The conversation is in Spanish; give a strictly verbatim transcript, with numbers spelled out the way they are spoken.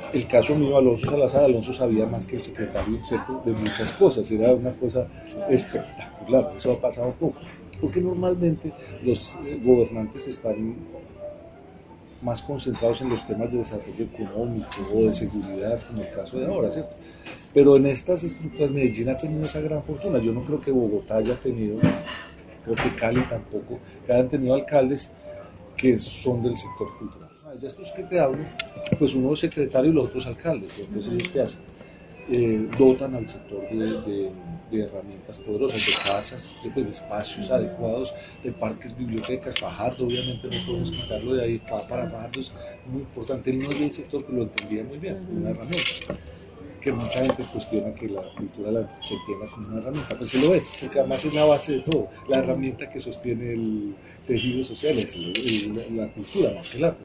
El caso mío, Alonso Salazar, Alonso sabía más que el secretario, ¿cierto?, de muchas cosas, era una cosa espectacular, eso ha pasado poco, porque normalmente los eh, gobernantes están más concentrados en los temas de desarrollo económico o de seguridad, como el caso de ahora, ¿cierto? Pero en estas estructuras, Medellín ha tenido esa gran fortuna. Yo no creo que Bogotá haya tenido, creo que Cali tampoco, que hayan tenido alcaldes que son del sector cultural. De estos que te hablo, pues uno es secretario y los otros alcaldes, que entonces ellos qué hacen, eh, dotan al sector de, de, de herramientas poderosas, de casas, de, pues, de espacios adecuados, de parques, bibliotecas. Fajardo, obviamente no podemos quitarlo de ahí, para Fajardo es muy importante, él no es del sector, pero lo entendía muy bien, como una herramienta, que mucha gente cuestiona que la cultura la, se entienda como una herramienta, pues se lo es, porque además es la base de todo, la herramienta que sostiene el tejido social es el, el, la cultura más que el arte.